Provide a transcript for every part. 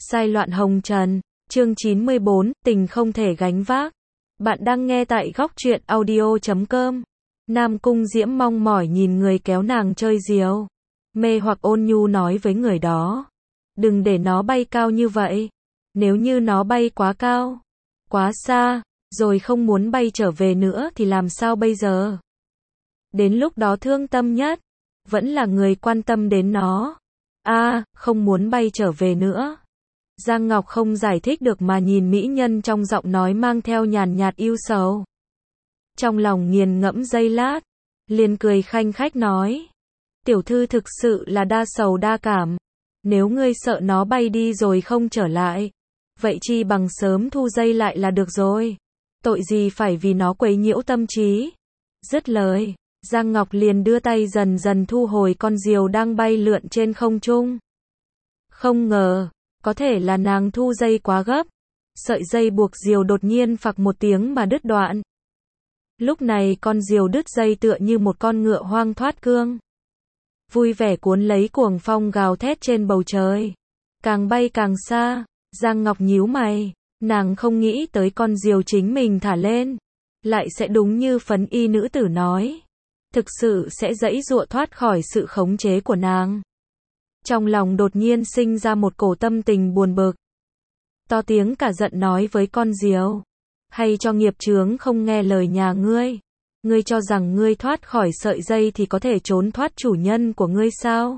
Sai loạn hồng trần, chương 94, tình không thể gánh vác. Bạn đang nghe tại góc truyện audio.com. Nam Cung Diễm mong mỏi nhìn người kéo nàng chơi diều. Mê hoặc ôn nhu nói với người đó. Đừng để nó bay cao như vậy. Nếu như nó bay quá cao, quá xa, rồi không muốn bay trở về nữa thì làm sao bây giờ? Đến lúc đó thương tâm nhất, vẫn là người quan tâm đến nó. Không muốn bay trở về nữa. Giang Ngọc không giải thích được mà nhìn mỹ nhân trong giọng nói mang theo nhàn nhạt ưu sầu. Trong lòng nghiền ngẫm giây lát, liền cười khanh khách nói. Tiểu thư thực sự là đa sầu đa cảm. Nếu ngươi sợ nó bay đi rồi không trở lại, vậy chi bằng sớm thu dây lại là được rồi. Tội gì phải vì nó quấy nhiễu tâm trí. Dứt lời, Giang Ngọc liền đưa tay dần dần thu hồi con diều đang bay lượn trên không trung. Không ngờ, có thể là nàng thu dây quá gấp. Sợi dây buộc diều đột nhiên phặc một tiếng mà đứt đoạn. Lúc này con diều đứt dây tựa như một con ngựa hoang thoát cương. Vui vẻ cuốn lấy cuồng phong gào thét trên bầu trời. Càng bay càng xa, Giang Ngọc nhíu mày, nàng không nghĩ tới con diều chính mình thả lên, lại sẽ đúng như phấn y nữ tử nói. Thực sự sẽ giãy giụa thoát khỏi sự khống chế của nàng. Trong lòng đột nhiên sinh ra một cổ tâm tình buồn bực. To tiếng cả giận nói với con diều. Hay cho nghiệp chướng không nghe lời nhà ngươi. Ngươi cho rằng ngươi thoát khỏi sợi dây thì có thể trốn thoát chủ nhân của ngươi sao?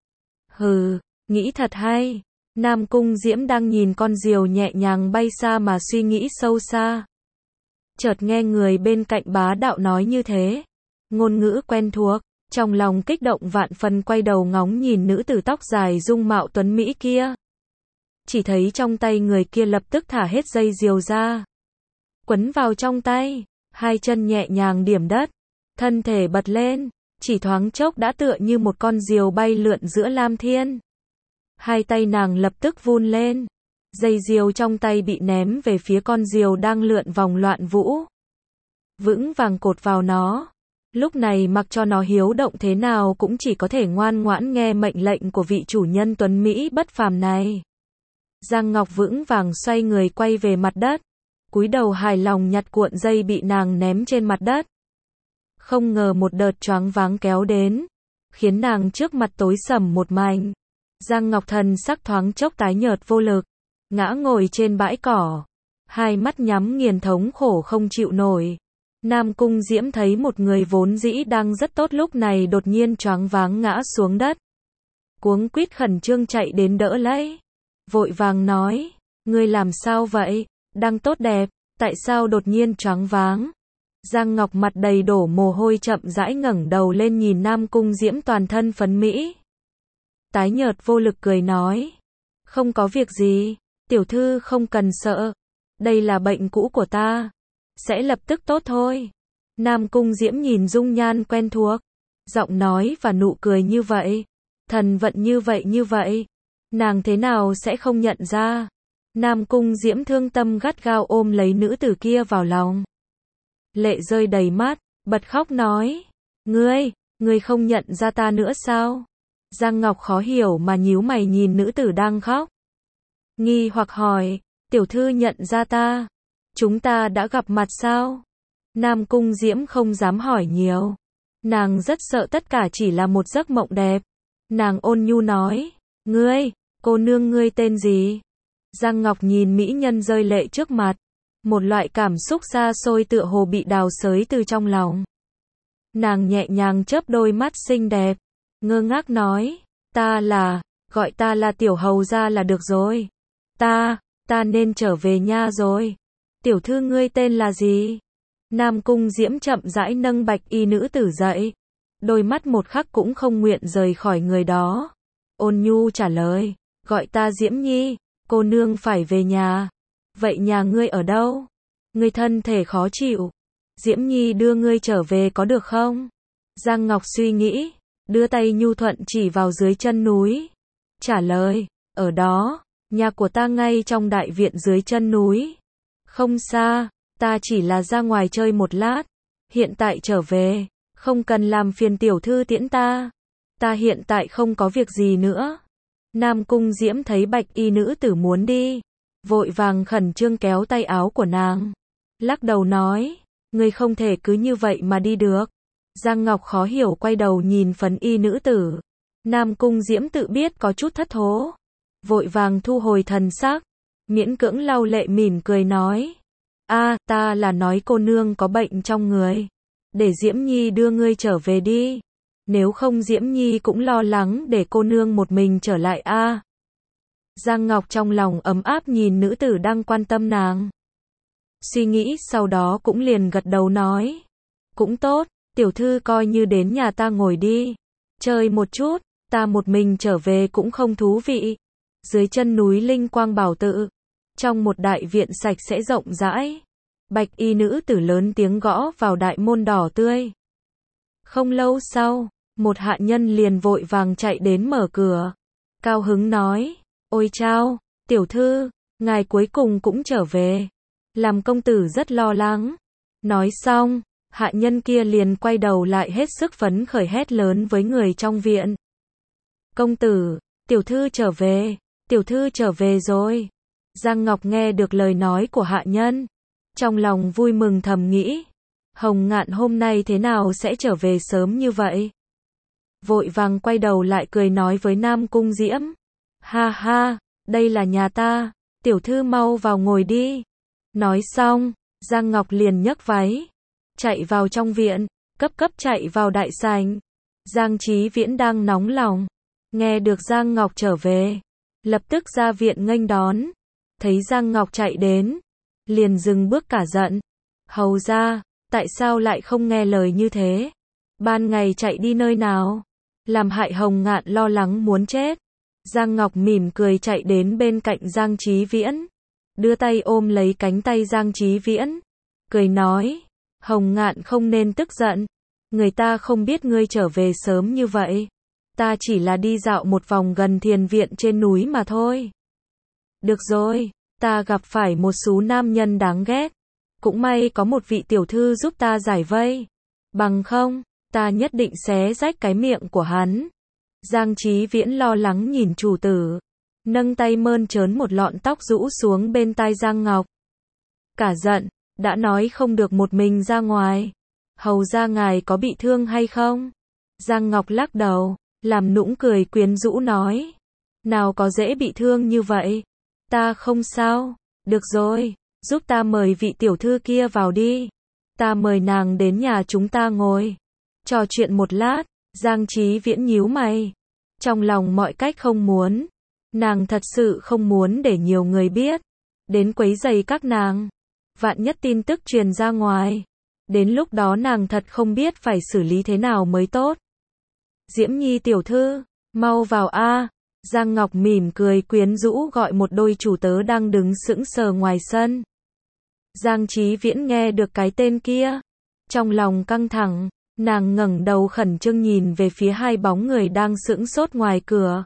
Hừ, nghĩ thật hay. Nam Cung Diễm đang nhìn con diều nhẹ nhàng bay xa mà suy nghĩ sâu xa. Chợt nghe người bên cạnh bá đạo nói như thế. Ngôn ngữ quen thuộc, trong lòng kích động vạn phần quay đầu ngóng nhìn nữ tử tóc dài dung mạo tuấn mỹ kia. Chỉ thấy trong tay người kia lập tức thả hết dây diều ra. Quấn vào trong tay, hai chân nhẹ nhàng điểm đất, thân thể bật lên, chỉ thoáng chốc đã tựa như một con diều bay lượn giữa lam thiên. Hai tay nàng lập tức vun lên, dây diều trong tay bị ném về phía con diều đang lượn vòng loạn vũ. Vững vàng cột vào nó. Lúc này mặc cho nó hiếu động thế nào cũng chỉ có thể ngoan ngoãn nghe mệnh lệnh của vị chủ nhân tuấn Mỹ bất phàm này. Giang Ngọc vững vàng xoay người quay về mặt đất, cúi đầu hài lòng nhặt cuộn dây bị nàng ném trên mặt đất. Không ngờ một đợt choáng váng kéo đến, khiến nàng trước mặt tối sầm một mảnh. Giang Ngọc thần sắc thoáng chốc tái nhợt vô lực, ngã ngồi trên bãi cỏ, hai mắt nhắm nghiền thống khổ không chịu nổi. Nam Cung Diễm thấy một người vốn dĩ đang rất tốt lúc này đột nhiên choáng váng ngã xuống đất. Cuống quýt khẩn trương chạy đến đỡ lấy. Vội vàng nói, ngươi làm sao vậy, đang tốt đẹp, tại sao đột nhiên choáng váng? Giang Ngọc mặt đầy đổ mồ hôi chậm rãi ngẩng đầu lên nhìn Nam Cung Diễm toàn thân phấn mỹ. Tái nhợt vô lực cười nói, không có việc gì, tiểu thư không cần sợ, đây là bệnh cũ của ta. Sẽ lập tức tốt thôi. Nam Cung Diễm nhìn dung nhan quen thuộc, giọng nói và nụ cười như vậy, thần vận như vậy, nàng thế nào sẽ không nhận ra. Nam Cung Diễm thương tâm gắt gao ôm lấy nữ tử kia vào lòng. Lệ rơi đầy mắt, bật khóc nói, ngươi không nhận ra ta nữa sao? Giang Ngọc khó hiểu mà nhíu mày nhìn nữ tử đang khóc. Nghi hoặc hỏi, tiểu thư nhận ra ta? Chúng ta đã gặp mặt sao? Nam Cung Diễm không dám hỏi nhiều. Nàng rất sợ tất cả chỉ là một giấc mộng đẹp. Nàng ôn nhu nói, cô nương ngươi tên gì? Giang Ngọc nhìn mỹ nhân rơi lệ trước mặt. Một loại cảm xúc xa xôi tựa hồ bị đào xới từ trong lòng. Nàng nhẹ nhàng chớp đôi mắt xinh đẹp, ngơ ngác nói, gọi ta là tiểu hầu gia là được rồi. Ta nên trở về nha rồi. Tiểu thư ngươi tên là gì? Nam Cung Diễm chậm rãi nâng bạch y nữ tử dậy. Đôi mắt một khắc cũng không nguyện rời khỏi người đó. Ôn nhu trả lời, gọi ta Diễm Nhi, cô nương phải về nhà. Vậy nhà ngươi ở đâu? Ngươi thân thể khó chịu. Diễm Nhi đưa ngươi trở về có được không? Giang Ngọc suy nghĩ, đưa tay nhu thuận chỉ vào dưới chân núi. Trả lời, ở đó, nhà của ta ngay trong đại viện dưới chân núi. Không xa, ta chỉ là ra ngoài chơi một lát, hiện tại trở về, không cần làm phiền tiểu thư tiễn ta. Ta hiện tại không có việc gì nữa. Nam Cung Diễm thấy bạch y nữ tử muốn đi, vội vàng khẩn trương kéo tay áo của nàng, lắc đầu nói, ngươi không thể cứ như vậy mà đi được. Giang Ngọc khó hiểu quay đầu nhìn phấn y nữ tử. Nam Cung Diễm tự biết có chút thất thố, vội vàng thu hồi thần sắc, miễn cưỡng lau lệ mỉm cười nói, ta là nói cô nương có bệnh trong người, để Diễm Nhi đưa ngươi trở về đi, nếu không Diễm Nhi cũng lo lắng để cô nương một mình trở lại a. Giang Ngọc trong lòng ấm áp nhìn nữ tử đang quan tâm nàng. Suy nghĩ sau đó cũng liền gật đầu nói, cũng tốt, tiểu thư coi như đến nhà ta ngồi đi, chơi một chút, ta một mình trở về cũng không thú vị. Dưới chân núi Linh Quang Bảo Tự, trong một đại viện sạch sẽ rộng rãi, bạch y nữ tử lớn tiếng gõ vào đại môn đỏ tươi. Không lâu sau, một hạ nhân liền vội vàng chạy đến mở cửa, cao hứng nói, ôi chao, tiểu thư, ngài cuối cùng cũng trở về, làm công tử rất lo lắng. Nói xong, hạ nhân kia liền quay đầu lại hết sức phấn khởi hét lớn với người trong viện. Công tử, tiểu thư trở về, tiểu thư trở về rồi. Giang Ngọc nghe được lời nói của hạ nhân, trong lòng vui mừng thầm nghĩ, Hồng Ngạn hôm nay thế nào sẽ trở về sớm như vậy? Vội vàng quay đầu lại cười nói với Nam Cung Diễm, ha ha, đây là nhà ta, tiểu thư mau vào ngồi đi. Nói xong, Giang Ngọc liền nhấc váy, chạy vào trong viện, cấp chạy vào đại sảnh. Giang Chí Viễn đang nóng lòng, nghe được Giang Ngọc trở về, lập tức ra viện nghênh đón, thấy Giang Ngọc chạy đến, liền dừng bước cả giận, hầu ra, tại sao lại không nghe lời như thế? Ban ngày chạy đi nơi nào? Làm hại Hồng Ngạn lo lắng muốn chết. Giang Ngọc mỉm cười chạy đến bên cạnh Giang Chí Viễn, đưa tay ôm lấy cánh tay Giang Chí Viễn, cười nói, Hồng Ngạn không nên tức giận, người ta không biết ngươi trở về sớm như vậy, ta chỉ là đi dạo một vòng gần thiền viện trên núi mà thôi. Được rồi, ta gặp phải một số nam nhân đáng ghét, cũng may có một vị tiểu thư giúp ta giải vây, bằng không, ta nhất định xé rách cái miệng của hắn. Giang Chí Viễn lo lắng nhìn chủ tử, nâng tay mơn trớn một lọn tóc rũ xuống bên tai Giang Ngọc. Cả giận, đã nói không được một mình ra ngoài. Hầu ra ngài có bị thương hay không? Giang Ngọc lắc đầu, làm nũng cười quyến rũ nói, nào có dễ bị thương như vậy. Ta không sao, được rồi, giúp ta mời vị tiểu thư kia vào đi. Ta mời nàng đến nhà chúng ta ngồi, trò chuyện một lát. Giang Chí Viễn nhíu mày, trong lòng mọi cách không muốn, nàng thật sự không muốn để nhiều người biết, đến quấy rầy các nàng, vạn nhất tin tức truyền ra ngoài, đến lúc đó nàng thật không biết phải xử lý thế nào mới tốt. Diễm Nhi tiểu thư, mau vào a. Giang Ngọc mỉm cười quyến rũ gọi một đôi chủ tớ đang đứng sững sờ ngoài sân. Giang Chí Viễn nghe được cái tên kia, trong lòng căng thẳng. Nàng ngẩng đầu khẩn trương nhìn về phía hai bóng người đang sững sốt ngoài cửa.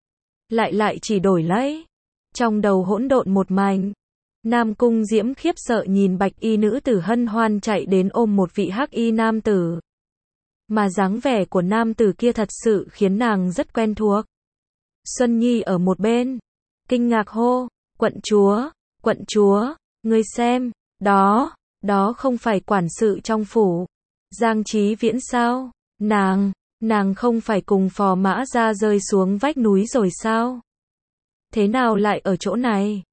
Lại chỉ đổi lấy. Trong đầu hỗn độn một mảnh. Nam Cung Diễm khiếp sợ nhìn bạch y nữ tử hân hoan chạy đến ôm một vị hắc y nam tử. Mà dáng vẻ của nam tử kia thật sự khiến nàng rất quen thuộc. Xuân Nhi ở một bên, kinh ngạc hô, quận chúa, ngươi xem, đó không phải quản sự trong phủ. Giang Chí Viễn sao? Nàng không phải cùng Phò Mã Gia rơi xuống vách núi rồi sao? Thế nào lại ở chỗ này?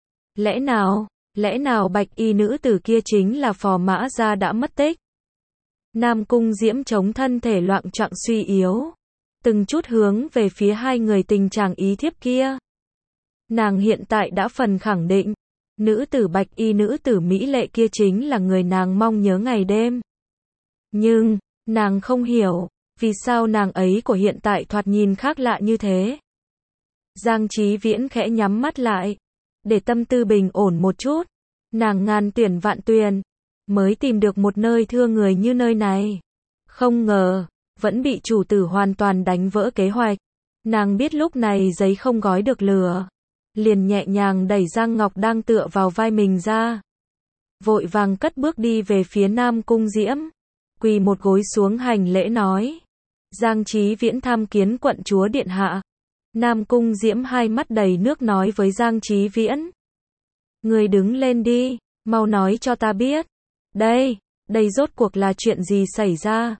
Lẽ nào bạch y nữ tử kia chính là Phò Mã Gia đã mất tích? Nam Cung Diễm chống thân thể loạng choạng suy yếu, từng chút hướng về phía hai người tình trạng ý thiếp kia. Nàng hiện tại đã phần khẳng định, nữ tử bạch y nữ tử mỹ lệ kia chính là người nàng mong nhớ ngày đêm. Nhưng, nàng không hiểu, vì sao nàng ấy của hiện tại thoạt nhìn khác lạ như thế. Giang Chí Viễn khẽ nhắm mắt lại, để tâm tư bình ổn một chút. Nàng ngàn tuyển vạn tuyển, mới tìm được một nơi thương người như nơi này. Không ngờ, vẫn bị chủ tử hoàn toàn đánh vỡ kế hoạch. Nàng biết lúc này giấy không gói được lửa, liền nhẹ nhàng đẩy Giang Ngọc đang tựa vào vai mình ra. Vội vàng cất bước đi về phía Nam Cung Diễm. Quỳ một gối xuống hành lễ nói, Giang Chí Viễn tham kiến quận chúa điện hạ. Nam Cung Diễm hai mắt đầy nước nói với Giang Chí Viễn. Người đứng lên đi, mau nói cho ta biết. Đây rốt cuộc là chuyện gì xảy ra?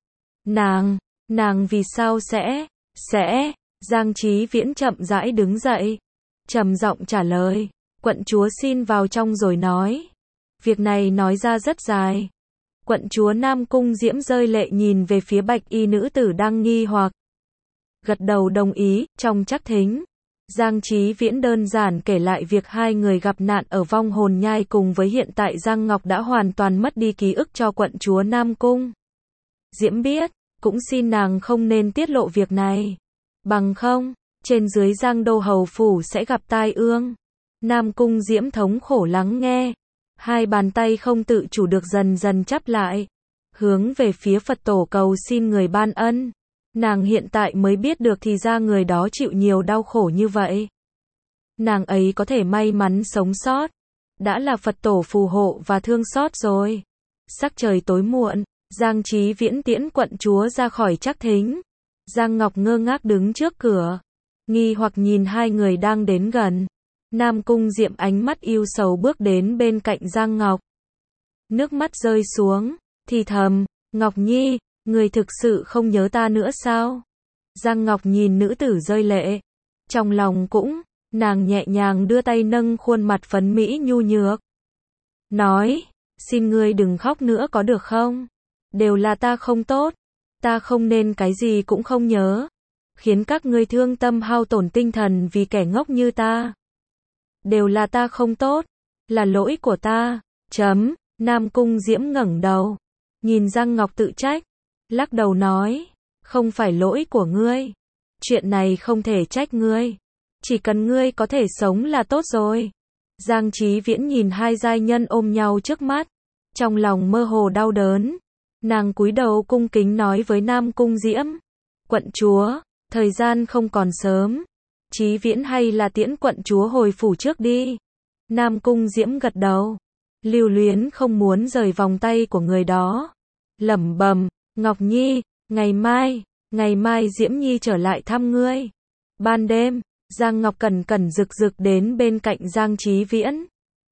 Nàng vì sao sẽ, Giang Chí Viễn chậm rãi đứng dậy, trầm giọng trả lời. Quận chúa xin vào trong rồi nói. Việc này nói ra rất dài. Quận chúa Nam Cung Diễm rơi lệ nhìn về phía bạch y nữ tử đang nghi hoặc. Gật đầu đồng ý, trong chắc thính. Giang Chí Viễn đơn giản kể lại việc hai người gặp nạn ở vong hồn nhai cùng với hiện tại Giang Ngọc đã hoàn toàn mất đi ký ức cho quận chúa Nam Cung. Diễm biết, cũng xin nàng không nên tiết lộ việc này. Bằng không, trên dưới Giang Đô Hầu Phủ sẽ gặp tai ương. Nam Cung Diễm thống khổ lắng nghe. Hai bàn tay không tự chủ được dần dần chắp lại. Hướng về phía Phật tổ cầu xin người ban ân. Nàng hiện tại mới biết được thì ra người đó chịu nhiều đau khổ như vậy. Nàng ấy có thể may mắn sống sót. Đã là Phật tổ phù hộ và thương xót rồi. Sắc trời tối muộn, Giang Chí Viễn tiễn quận chúa ra khỏi chắc thính. Giang Ngọc ngơ ngác đứng trước cửa. Nghi hoặc nhìn hai người đang đến gần. Nam Cung Diệm ánh mắt yêu sầu bước đến bên cạnh Giang Ngọc. Nước mắt rơi xuống, thì thầm, Ngọc Nhi, người thực sự không nhớ ta nữa sao? Giang Ngọc nhìn nữ tử rơi lệ. Trong lòng cũng, nàng nhẹ nhàng đưa tay nâng khuôn mặt phấn mỹ nhu nhược. Nói, xin ngươi đừng khóc nữa có được không? Đều là ta không tốt. Ta không nên cái gì cũng không nhớ. Khiến các ngươi thương tâm hao tổn tinh thần vì kẻ ngốc như ta. Đều là ta không tốt. Là lỗi của ta. Nam Cung Diễm ngẩng đầu. Nhìn Giang Ngọc tự trách. Lắc đầu nói. Không phải lỗi của ngươi. Chuyện này không thể trách ngươi. Chỉ cần ngươi có thể sống là tốt rồi. Giang Chí Viễn nhìn hai giai nhân ôm nhau trước mắt. Trong lòng mơ hồ đau đớn. Nàng cúi đầu cung kính nói với Nam Cung Diễm. Quận chúa, thời gian không còn sớm. Chí Viễn hay là tiễn quận chúa hồi phủ trước đi. Nam Cung Diễm gật đầu. Lưu luyến không muốn rời vòng tay của người đó. Lẩm bẩm, Ngọc Nhi, ngày mai Diễm Nhi trở lại thăm ngươi. Ban đêm, Giang Ngọc cẩn cẩn rực rực đến bên cạnh Giang Chí Viễn.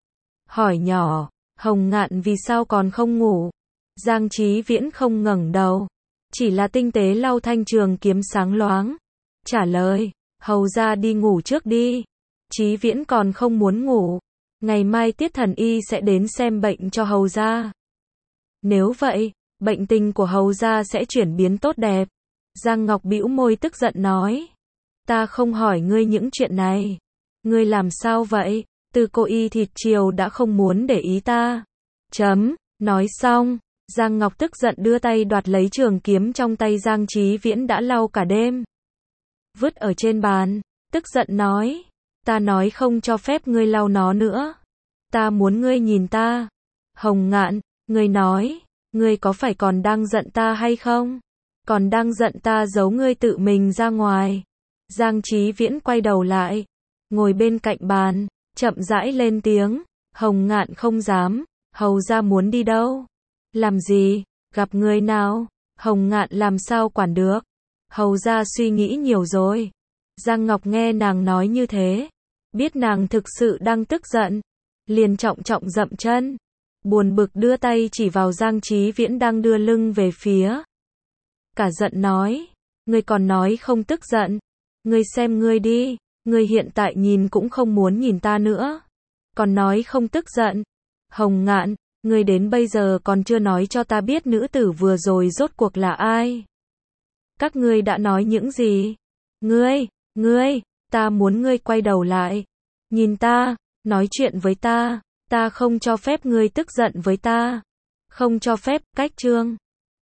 Hỏi nhỏ, Hồng Ngạn vì sao còn không ngủ? Giang Chí Viễn không ngẩng đầu. Chỉ là tinh tế lau thanh trường kiếm sáng loáng. Trả lời, hầu ra đi ngủ trước đi. Chí Viễn còn không muốn ngủ. Ngày mai Tiết thần y sẽ đến xem bệnh cho hầu ra. Nếu vậy, bệnh tình của hầu ra sẽ chuyển biến tốt đẹp. Giang Ngọc bĩu môi tức giận nói. Ta không hỏi ngươi những chuyện này. Ngươi làm sao vậy? Từ cô y thịt chiều đã không muốn để ý ta. Nói xong, Giang Ngọc tức giận đưa tay đoạt lấy trường kiếm trong tay Giang Chí Viễn đã lau cả đêm. Vứt ở trên bàn, tức giận nói. Ta nói không cho phép ngươi lau nó nữa. Ta muốn ngươi nhìn ta. Hồng Ngạn, ngươi nói, ngươi có phải còn đang giận ta hay không? Còn đang giận ta giấu ngươi tự mình ra ngoài. Giang Chí Viễn quay đầu lại, ngồi bên cạnh bàn, chậm rãi lên tiếng. Hồng Ngạn không dám, hầu ra muốn đi đâu? Làm gì? Gặp người nào? Hồng Ngạn làm sao quản được? Hầu ra suy nghĩ nhiều rồi. Giang Ngọc nghe nàng nói như thế, biết nàng thực sự đang tức giận, liền trọng trọng dậm chân, buồn bực đưa tay chỉ vào Giang Chí Viễn đang đưa lưng về phía. Cả giận nói, ngươi còn nói không tức giận, ngươi xem ngươi đi, ngươi hiện tại nhìn cũng không muốn nhìn ta nữa, còn nói không tức giận. Hồng Ngạn, ngươi đến bây giờ còn chưa nói cho ta biết nữ tử vừa rồi rốt cuộc là ai. Các ngươi đã nói những gì? Ngươi, ta muốn ngươi quay đầu lại, nhìn ta, nói chuyện với ta không cho phép ngươi tức giận với ta, không cho phép, cách chương.